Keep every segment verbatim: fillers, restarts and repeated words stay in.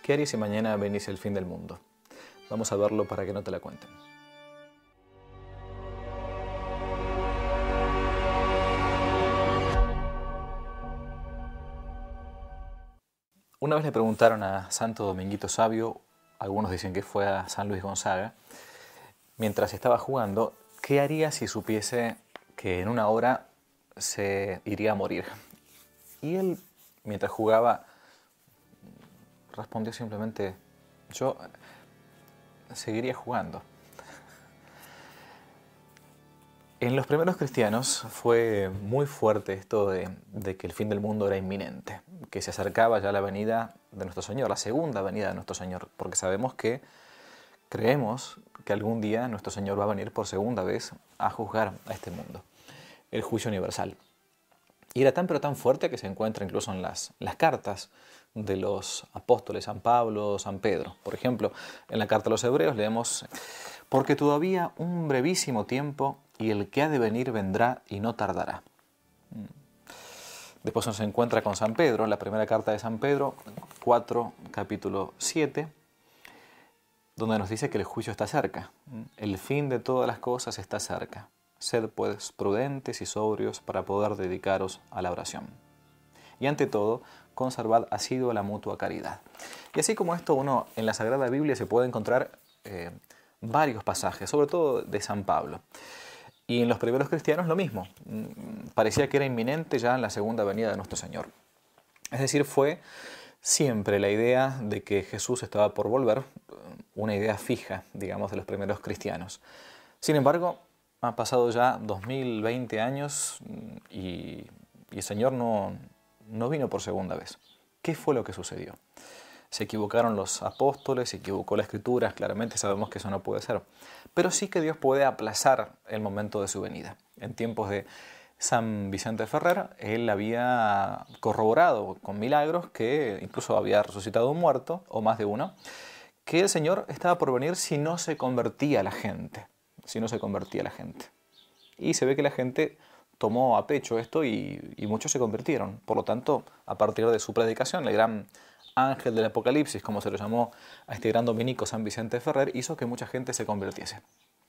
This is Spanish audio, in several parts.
¿Qué harías si mañana venís el fin del mundo? Vamos a verlo para que no te la cuenten. Una vez le preguntaron a Santo Dominguito Sabio, algunos dicen que fue a San Luis Gonzaga, mientras estaba jugando, ¿qué haría si supiese que en una hora se iría a morir? Y él, mientras jugaba, respondió simplemente, yo seguiría jugando. En los primeros cristianos fue muy fuerte esto de, de que el fin del mundo era inminente, que se acercaba ya la venida de nuestro Señor, la segunda venida de nuestro Señor, porque sabemos que creemos que algún día nuestro Señor va a venir por segunda vez a juzgar a este mundo, el juicio universal. Y era tan pero tan fuerte que se encuentra incluso en las, las cartas de los apóstoles, San Pablo, San Pedro. Por ejemplo, en la carta a los Hebreos leemos, porque todavía un brevísimo tiempo y el que ha de venir vendrá y no tardará. Después se encuentra con San Pedro, en la primera carta de San Pedro, cuatro, capítulo siete, donde nos dice que el juicio está cerca. El fin de todas las cosas está cerca. Sed pues prudentes y sobrios para poder dedicaros a la oración. Y ante todo, conservad asiduo la mutua caridad. Y así como esto, uno en la Sagrada Biblia se puede encontrar eh, varios pasajes, sobre todo de San Pablo. Y en los primeros cristianos lo mismo. Parecía que era inminente ya en la segunda venida de nuestro Señor. Es decir, fue siempre la idea de que Jesús estaba por volver, una idea fija, digamos, de los primeros cristianos. Sin embargo, han pasado ya dos mil veinte años y, y el Señor no, no vino por segunda vez. ¿Qué fue lo que sucedió? Se equivocaron los apóstoles, se equivocó la Escritura, claramente sabemos que eso no puede ser. Pero sí que Dios puede aplazar el momento de su venida. En tiempos de San Vicente Ferrer, él había corroborado con milagros que incluso había resucitado un muerto, o más de uno, que el Señor estaba por venir si no se convertía la gente. Si no se convertía la gente. Y se ve que la gente tomó a pecho esto y, y muchos se convirtieron. Por lo tanto, a partir de su predicación, el gran ángel del Apocalipsis, como se lo llamó a este gran dominico San Vicente Ferrer, hizo que mucha gente se convirtiese.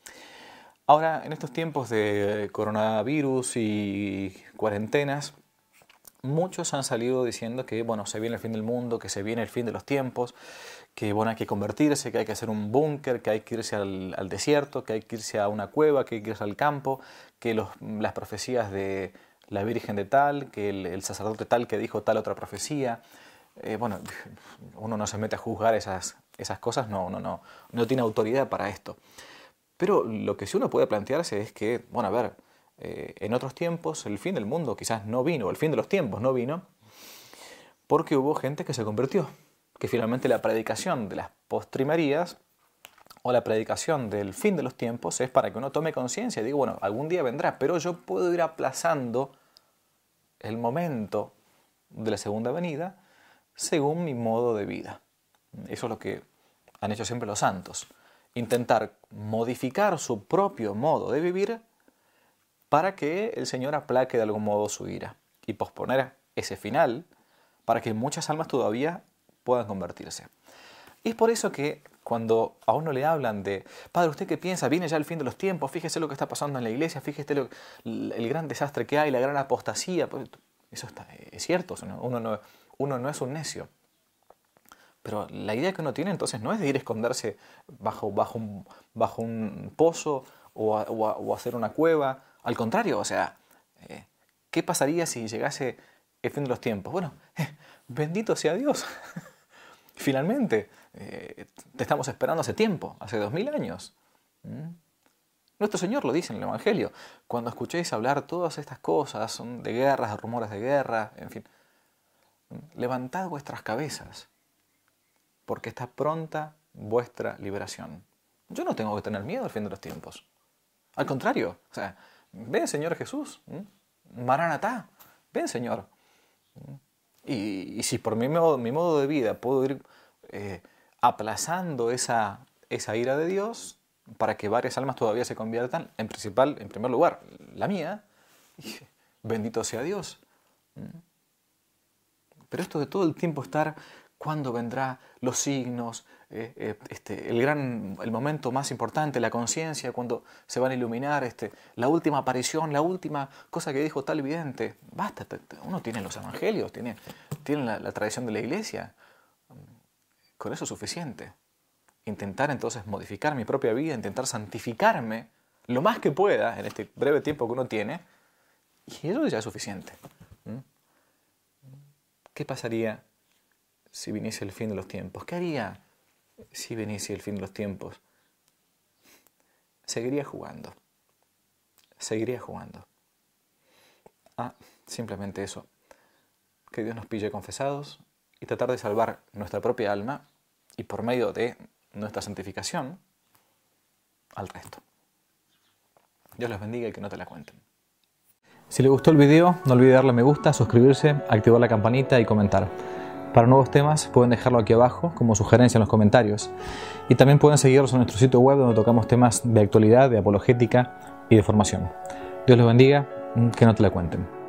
Ahora, en estos tiempos de coronavirus y cuarentenas, muchos han salido diciendo que bueno, se viene el fin del mundo, que se viene el fin de los tiempos, que bueno, hay que convertirse, que hay que hacer un búnker, que hay que irse al, al desierto, que hay que irse a una cueva, que hay que irse al campo, que los, las profecías de la Virgen de tal, que el, el sacerdote tal que dijo tal otra profecía. Eh, bueno, uno no se mete a juzgar esas, esas cosas, no, no, no, no tiene autoridad para esto. Pero lo que sí uno puede plantearse es que, bueno, a ver, eh, en otros tiempos el fin del mundo quizás no vino, o el fin de los tiempos no vino, porque hubo gente que se convirtió, que finalmente la predicación de las postrimerías o la predicación del fin de los tiempos es para que uno tome conciencia y diga, bueno, algún día vendrá, pero yo puedo ir aplazando el momento de la segunda venida según mi modo de vida. Eso es lo que han hecho siempre los santos. Intentar modificar su propio modo de vivir para que el Señor aplaque de algún modo su ira y posponer ese final para que muchas almas todavía puedan convertirse. Y es por eso que cuando a uno le hablan de, Padre, ¿usted qué piensa? Viene ya el fin de los tiempos, fíjese lo que está pasando en la iglesia, fíjese lo, el gran desastre que hay, la gran apostasía. Pues, eso está, es cierto, uno no, uno no es un necio. Pero la idea que uno tiene entonces no es de ir a esconderse bajo, bajo, un, bajo un pozo o, a, o, a, o hacer una cueva. Al contrario, o sea, eh, ¿qué pasaría si llegase el fin de los tiempos? Bueno, eh, bendito sea Dios. Finalmente, eh, te estamos esperando hace tiempo, hace dos mil años. ¿Mm? Nuestro Señor lo dice en el Evangelio. Cuando escuchéis hablar todas estas cosas de guerras, de rumores de guerra, en fin, levantad vuestras cabezas, porque está pronta vuestra liberación. Yo no tengo que tener miedo al fin de los tiempos. Al contrario, o sea, ven Señor Jesús, ¿Mm? Maranatá, ven Señor. Y, y si por mi modo, mi modo de vida puedo ir eh, aplazando esa, esa ira de Dios para que varias almas todavía se conviertan, en principal, en primer lugar, la mía, bendito sea Dios. Pero esto de todo el tiempo estar ¿Cuándo vendrá los signos? Eh, eh, este, el, gran, el momento más importante, la conciencia, cuando se van a iluminar, este, la última aparición, la última cosa que dijo tal vidente. Basta, uno tiene los evangelios, tiene, tiene la, la tradición de la iglesia. Con eso es suficiente. Intentar entonces modificar mi propia vida, intentar santificarme lo más que pueda en este breve tiempo que uno tiene, y eso ya es suficiente. ¿Mm? ¿Qué pasaría si viniese el fin de los tiempos? ¿Qué haría si viniese el fin de los tiempos? Seguiría jugando. Seguiría jugando. Ah, simplemente eso. Que Dios nos pille confesados y tratar de salvar nuestra propia alma y por medio de nuestra santificación al resto. Dios los bendiga y que no te la cuenten. Si les gustó el video, no olvide darle me gusta, suscribirse, activar la campanita y comentar. Para nuevos temas pueden dejarlo aquí abajo como sugerencia en los comentarios. Y también pueden seguirnos en nuestro sitio web donde tocamos temas de actualidad, de apologética y de formación. Dios los bendiga, que no te la cuenten.